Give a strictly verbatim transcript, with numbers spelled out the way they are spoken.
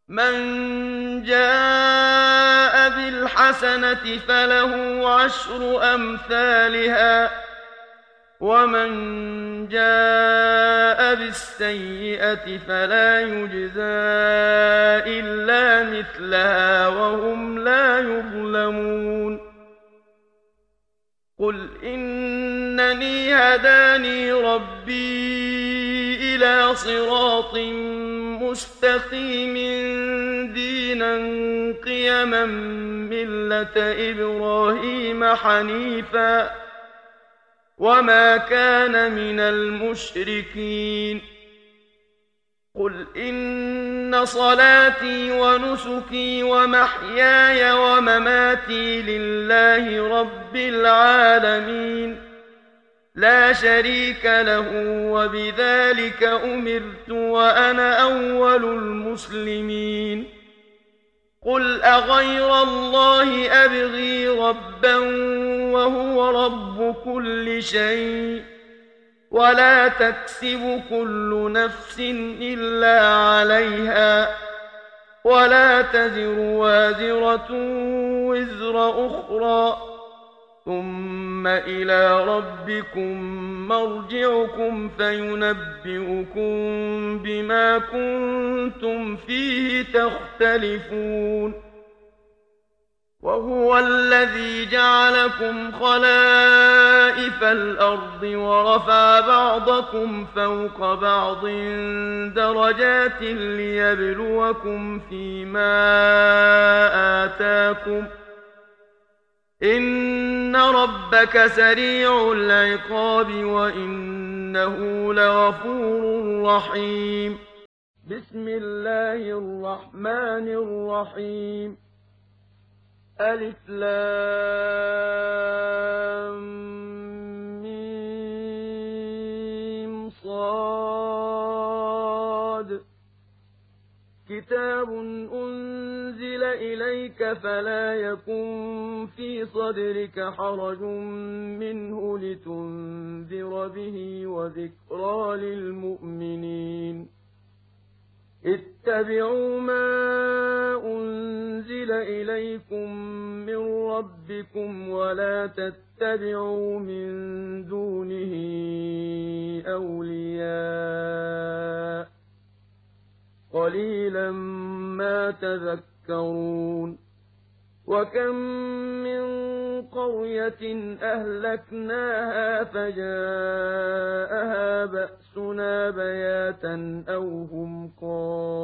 مَن جَاءَ بِالْحَسَنَةِ فَلَهُ عَشْرُ أَمْثَالِهَا ۖ وَمَن جَاءَ بِالسَّيِّئَةِ فَلَا يُجْزَىٰ إِلَّا مِثْلَهَا وَهُمْ لَا يُظْلَمُونَ قُلْ إِنَّنِي هَدَانِي رَبِّي إِلَىٰ صِرَاطٍ مُّسْتَقِيمٍ دِينًا قِيَمًا مِّلَّةَ إِبْرَاهِيمَ حَنِيفًا ۖ وَمَا كَانَ مِنَ الْمُشْرِكِينَ قُلْ إِنَّ صَلَاتِي وَنُسُكِي وَمَحْيَايَ وَمَمَاتِي لِلَّهِ رَبِّ الْعَالَمِينَ لَا شَرِيكَ لَهُ ۖ وَبِذَٰلِكَ أُمِرْتُ وَأَنَا أَوَّلُ الْمُسْلِمِينَ قُلْ أَغَيْرَ اللَّهِ أَبْغِي رَبًّا وَهُوَ رَبُّ كُلِّ شَيْءٍ ۖ وَلَا تَكْسِبُ كُلُّ نَفْسٍ إِلَّا عَلَيْهَا ۖ وَلَا تَزِرُ وَازِرَةٌ وِزْرَ أُخْرَىٰ ۗ ثُمَّ إِلَىٰ رَبِّكُم مَّرْجِعُكُمْ فَيُنَبِّئُكُم بِمَا كُنتُمْ فِيهِ تَخْتَلِفُونَ وَهُوَ الَّذِي جَعَلَكُمْ خَلَائِفَ الْأَرْضِ وَرَفَعَ بَعْضَكُمْ فَوْقَ بَعْضٍ دَرَجَاتٍ لِّيَبْلُوَكُمْ فِي مَا آتَاكُمْ ۗ إِنَّ رَبَّكَ سَرِيعُ الْعِقَابِ وَإِنَّهُ لَغَفُورٌ رَّحِيمٌ بِسْمِ اللَّهِ الرَّحْمَٰنِ الرَّحِيمِ أَلِفْ لَام مِّيم صَادٌ كِتَابٌ أُنزِلَ إِلَيْكَ فَلَا يَكُن فِي صَدْرِكَ حَرَجٌ مِّنْهُ لِتُنذِرَ بِهِ وَذِكْرَىٰ لِلْمُؤْمِنِينَ اتَّبِعُوا مَا أُنزِلَ إِلَيْكُم مِّن رَّبِّكُمْ وَلَا تَتَّبِعُوا مِن دُونِهِ أَوْلِيَاءَ ۗ قَلِيلًا مَّا تَذَكَّرُونَ وَكَم مِّن قَرْيَةٍ أَهْلَكْنَاهَا فَجَاءَهَا بَأْسُنَا بَيَاتًا أَوْ هُمْ قَائِلُونَ